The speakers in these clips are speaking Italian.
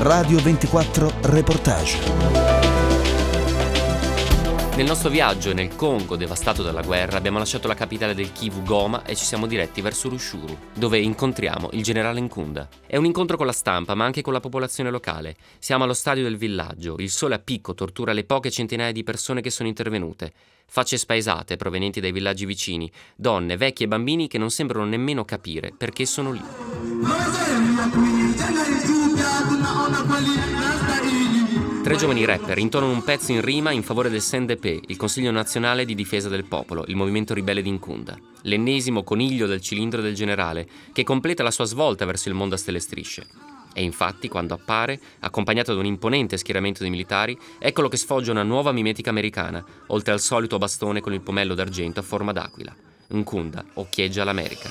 Radio 24 Reportage. Nel nostro viaggio nel Congo, devastato dalla guerra, abbiamo lasciato la capitale del Kivu, Goma, e ci siamo diretti verso Rushuru, dove incontriamo il generale Nkunda. È un incontro con la stampa, ma anche con la popolazione locale. Siamo allo stadio del villaggio. Il sole a picco tortura le poche centinaia di persone che sono intervenute. Facce spaesate provenienti dai villaggi vicini, donne, vecchi e bambini che non sembrano nemmeno capire perché sono lì. Tre giovani rapper intonano un pezzo in rima in favore del CNDP, il Consiglio Nazionale di Difesa del Popolo, il movimento ribelle di Nkunda. L'ennesimo coniglio del cilindro del generale, che completa la sua svolta verso il mondo a stelle e strisce. E infatti, quando appare, accompagnato da un imponente schieramento di militari, eccolo che sfoggia una nuova mimetica americana, oltre al solito bastone con il pomello d'argento a forma d'aquila. Nkunda occhieggia l'America.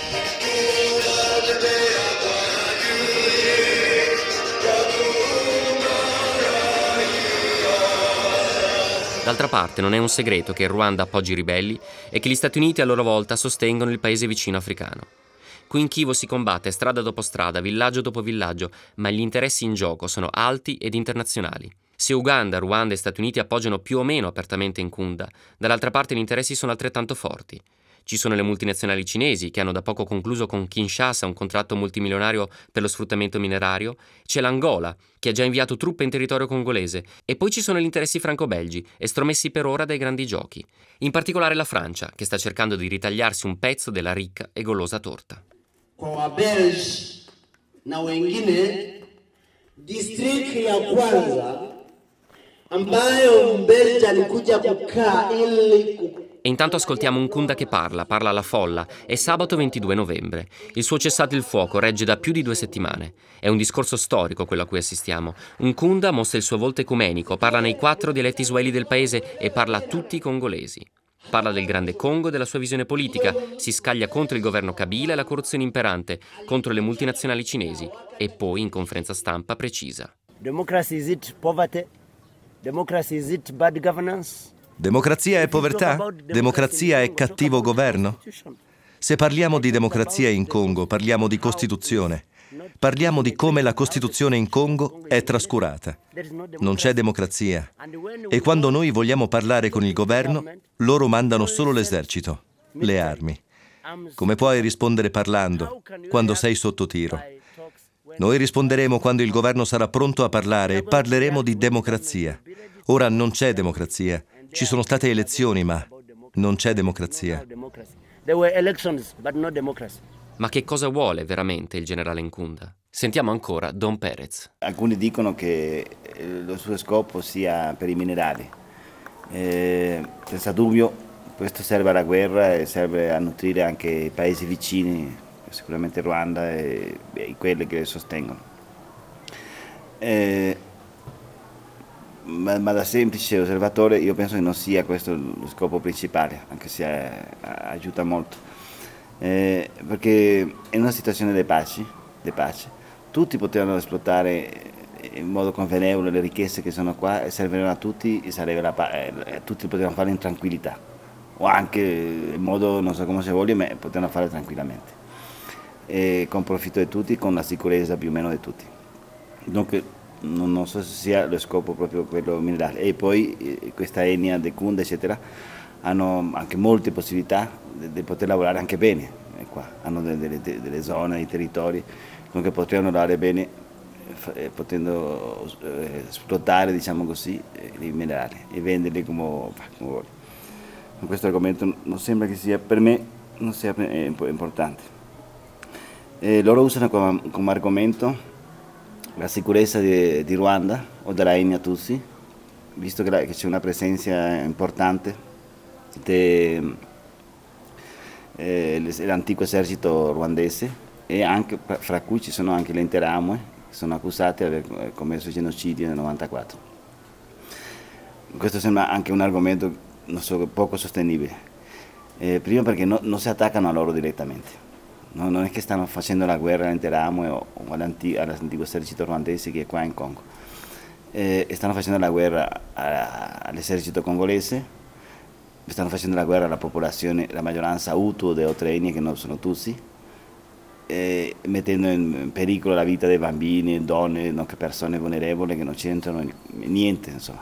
D'altra parte non è un segreto che il Ruanda appoggi i ribelli e che gli Stati Uniti a loro volta sostengono il paese vicino africano. Qui in Kivu si combatte strada dopo strada, villaggio dopo villaggio, ma gli interessi in gioco sono alti ed internazionali. Se Uganda, Ruanda e Stati Uniti appoggiano più o meno apertamente Nkunda, dall'altra parte gli interessi sono altrettanto forti. Ci sono le multinazionali cinesi che hanno da poco concluso con Kinshasa un contratto multimilionario per lo sfruttamento minerario, c'è l'Angola che ha già inviato truppe in territorio congolese e poi ci sono gli interessi franco-belgi, estromessi per ora dai grandi giochi. In particolare la Francia, che sta cercando di ritagliarsi un pezzo della ricca e golosa torta. Kwa Wabelge na wengine, district ya kwanza ambayo Mbelji alikuja kukaa ili E intanto ascoltiamo Nkunda che parla alla folla. È sabato 22 novembre. Il suo cessate il fuoco regge da più di 2 settimane. È un discorso storico quello a cui assistiamo. Nkunda mostra il suo volto ecumenico, parla nei 4 dialetti swahili del paese e parla a tutti i congolesi. Parla del grande Congo e della sua visione politica, si scaglia contro il governo Kabila e la corruzione imperante, contro le multinazionali cinesi e poi in conferenza stampa precisa. Democracy is it poverty? Democracy is it bad governance? Democrazia è povertà? Democrazia è cattivo governo? Se parliamo di democrazia in Congo, parliamo di Costituzione. Parliamo di come la Costituzione in Congo è trascurata. Non c'è democrazia. E quando noi vogliamo parlare con il governo, loro mandano solo l'esercito, le armi. Come puoi rispondere parlando, quando sei sotto tiro? Noi risponderemo quando il governo sarà pronto a parlare e parleremo di democrazia. Ora non c'è democrazia. Ci sono state elezioni, ma non c'è democrazia. Ma che cosa vuole veramente il generale Nkunda? Sentiamo ancora Don Perez. Alcuni dicono che lo suo scopo sia per i minerali. Senza dubbio questo serve alla guerra e serve a nutrire anche i paesi vicini, sicuramente Ruanda e quelli che le sostengono. Ma da semplice osservatore io penso che non sia questo lo scopo principale, anche se aiuta molto, perché in una situazione di pace tutti potevano esplotare in modo convenevole le ricchezze che sono qua e servivano a tutti e tutti potevano farlo in tranquillità o anche in modo non so come si voglia, ma potevano farlo tranquillamente e con profitto di tutti, con la sicurezza più o meno di tutti. Dunque, non so se sia lo scopo proprio quello minerale. E poi questa etnia di Nkunda eccetera hanno anche molte possibilità di poter lavorare anche bene qua. Hanno delle zone, dei territori che potrebbero lavorare bene potendo sfruttare, diciamo così, i minerali e venderli come vuole. Questo argomento non sembra che sia, per me non sia importante. Loro usano come argomento la sicurezza di Ruanda o della etnia Tutsi, visto che c'è una presenza importante dell'antico esercito ruandese e anche fra cui ci sono anche le Interahamwe che sono accusate di aver commesso il genocidio nel 1994. Questo sembra anche un argomento poco sostenibile, prima perché non si attaccano a loro direttamente. Non è che stanno facendo la guerra all'Interahamwe o all'antico esercito ruandese che è qua in Congo. Stanno facendo la guerra all'esercito congolese, stanno facendo la guerra alla popolazione, la maggioranza Hutu di altre etnie che non sono Tutsi, mettendo in pericolo la vita dei bambini, donne, nonché persone vulnerevoli che non c'entrano niente, insomma,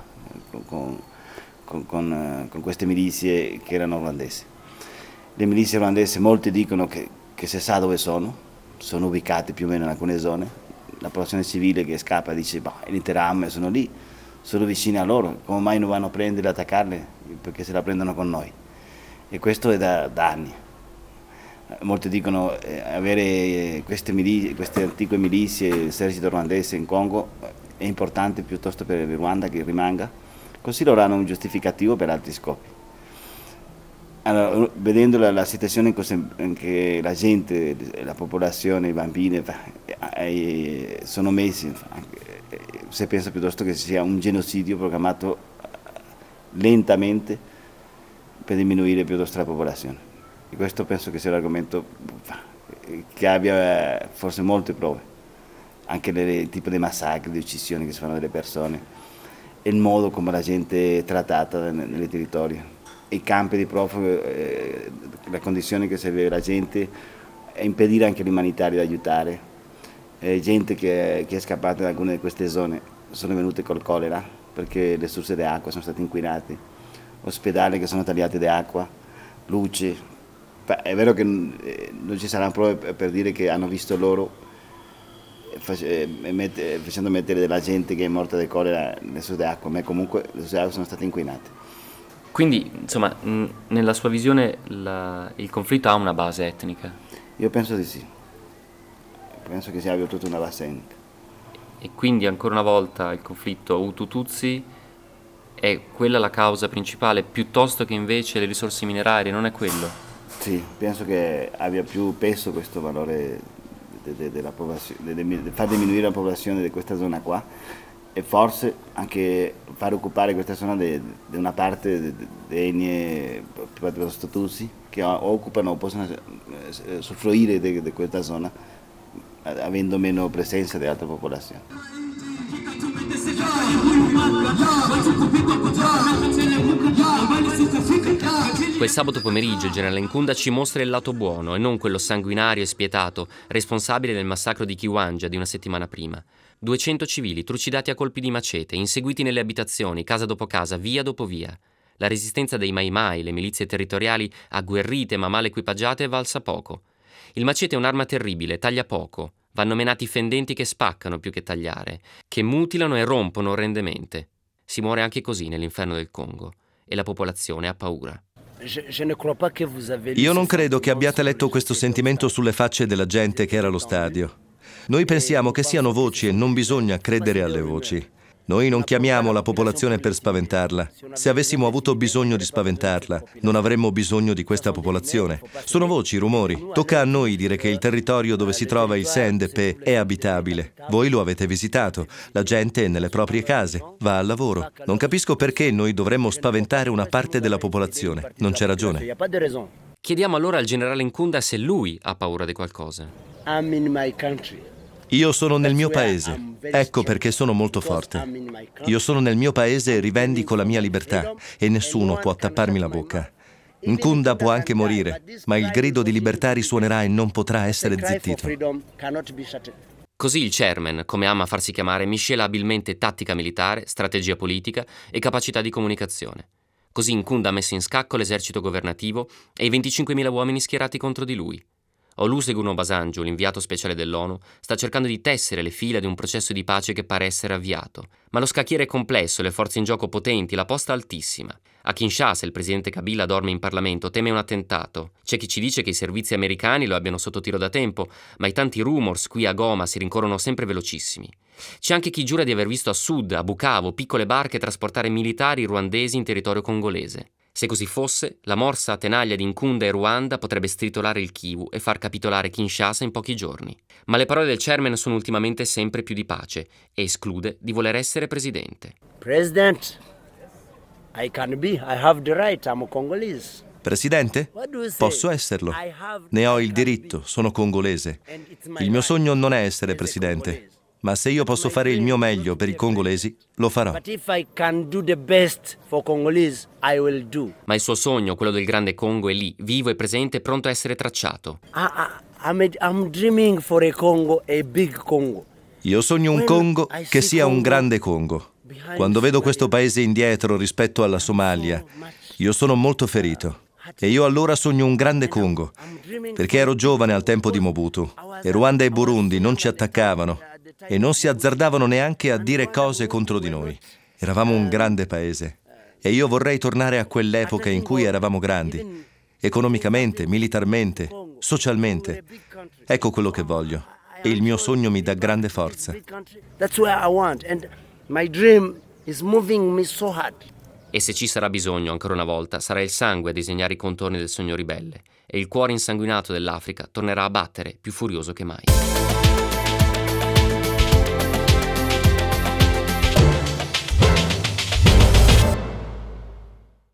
con queste milizie che erano ruandesi. Le milizie ruandesi, molti dicono che si sa dove sono ubicate più o meno in alcune zone. La popolazione civile che scappa dice, l'intera arme sono lì, sono vicini a loro, come mai non vanno a prenderle e attaccarle? Perché se la prendono con noi. E questo è da anni. Molti dicono avere queste antiche milizie, l'esercito ruandese in Congo è importante piuttosto per il Ruanda che rimanga, così loro hanno un giustificativo per altri scopi. Allora, vedendo la situazione in che la gente, la popolazione, i bambini sono messi, si pensa piuttosto che sia un genocidio programmato lentamente per diminuire piuttosto la popolazione. E questo penso che sia l'argomento che abbia forse molte prove, anche il tipo di massacri, di uccisioni che si fanno delle persone, e il modo come la gente è trattata nei territori, i campi di profughi, le condizioni che serve la gente, e impedire anche agli umanitari di aiutare. Gente che è scappata da alcune di queste zone sono venute col colera perché le sorse di acqua sono state inquinate, ospedali che sono tagliati di acqua, luce. È vero che non ci saranno prove per dire che hanno visto loro facendo mettere della gente che è morta di colera nelle sorse di acqua, ma comunque le sorse di acqua sono state inquinate. Quindi, insomma, nella sua visione il conflitto ha una base etnica? Io penso di sì. Penso che sia abbia tutta una base etnica. E quindi, ancora una volta, il conflitto Hutu-Tutsi è quella la causa principale, piuttosto che invece le risorse minerarie, non è quello? Sì, penso che abbia più peso questo valore della popolazione, di far diminuire la popolazione di questa zona qua, e forse anche far occupare questa zona di una parte dei etnie Tutsi che occupano o possono soffrire di questa zona avendo meno presenza di altre popolazioni. Quel sabato pomeriggio il generale Nkunda ci mostra il lato buono e non quello sanguinario e spietato, responsabile del massacro di Kiwanja di una settimana prima. 200 civili trucidati a colpi di macete, inseguiti nelle abitazioni, casa dopo casa, via dopo via. La resistenza dei Mai Mai, le milizie territoriali agguerrite ma male equipaggiate, è valsa poco. Il macete è un'arma terribile, taglia poco. Vanno menati fendenti che spaccano più che tagliare, che mutilano e rompono orrendemente. Si muore anche così nell'inferno del Congo e la popolazione ha paura. Io non credo che abbiate letto questo sentimento sulle facce della gente che era allo stadio. Noi pensiamo che siano voci e non bisogna credere alle voci. Noi non chiamiamo la popolazione per spaventarla. Se avessimo avuto bisogno di spaventarla, non avremmo bisogno di questa popolazione. Sono voci, rumori. Tocca a noi dire che il territorio dove si trova il CNDP è abitabile. Voi lo avete visitato. La gente è nelle proprie case, va al lavoro. Non capisco perché noi dovremmo spaventare una parte della popolazione. Non c'è ragione. Chiediamo allora al generale Nkunda se lui ha paura di qualcosa. I'm in my country. Io sono nel mio paese, ecco perché sono molto forte. Io sono nel mio paese e rivendico la mia libertà e nessuno può tapparmi la bocca. Nkunda può anche morire, ma il grido di libertà risuonerà e non potrà essere zittito. Così il chairman, come ama farsi chiamare, miscela abilmente tattica militare, strategia politica e capacità di comunicazione. Così Nkunda ha messo in scacco l'esercito governativo e i 25.000 uomini schierati contro di lui. Olusegun Obasanjo, l'inviato speciale dell'ONU, sta cercando di tessere le fila di un processo di pace che pare essere avviato. Ma lo scacchiere è complesso, le forze in gioco potenti, la posta altissima. A Kinshasa il presidente Kabila dorme in Parlamento, teme un attentato. C'è chi ci dice che i servizi americani lo abbiano sotto tiro da tempo, ma i tanti rumors qui a Goma si rincorrono sempre velocissimi. C'è anche chi giura di aver visto a sud, a Bukavu, piccole barche trasportare militari ruandesi in territorio congolese. Se così fosse, la morsa a tenaglia di Nkunda e Ruanda potrebbe stritolare il Kivu e far capitolare Kinshasa in pochi giorni. Ma le parole del chairman sono ultimamente sempre più di pace e esclude di voler essere presidente. President, I have the right, I'm Congolese. Presidente? Posso esserlo. Ne ho il diritto, sono congolese. Il mio sogno non è essere presidente. Ma se io posso fare il mio meglio per i congolesi, lo farò. Ma il suo sogno, quello del grande Congo, è lì, vivo e presente, pronto a essere tracciato. I'm dreaming for a Congo, a big Congo. Io sogno un Congo che sia un grande Congo. Quando vedo questo paese indietro rispetto alla Somalia, io sono molto ferito. E io allora sogno un grande Congo, perché ero giovane al tempo di Mobutu, e Ruanda e Burundi non ci attaccavano e non si azzardavano neanche a dire cose contro di noi. Eravamo un grande paese e io vorrei tornare a quell'epoca in cui eravamo grandi, economicamente, militarmente, socialmente. Ecco quello che voglio e il mio sogno mi dà grande forza. That's where I want, and my dream is moving me so hard. E se ci sarà bisogno, ancora una volta, sarà il sangue a disegnare i contorni del sogno ribelle e il cuore insanguinato dell'Africa tornerà a battere più furioso che mai.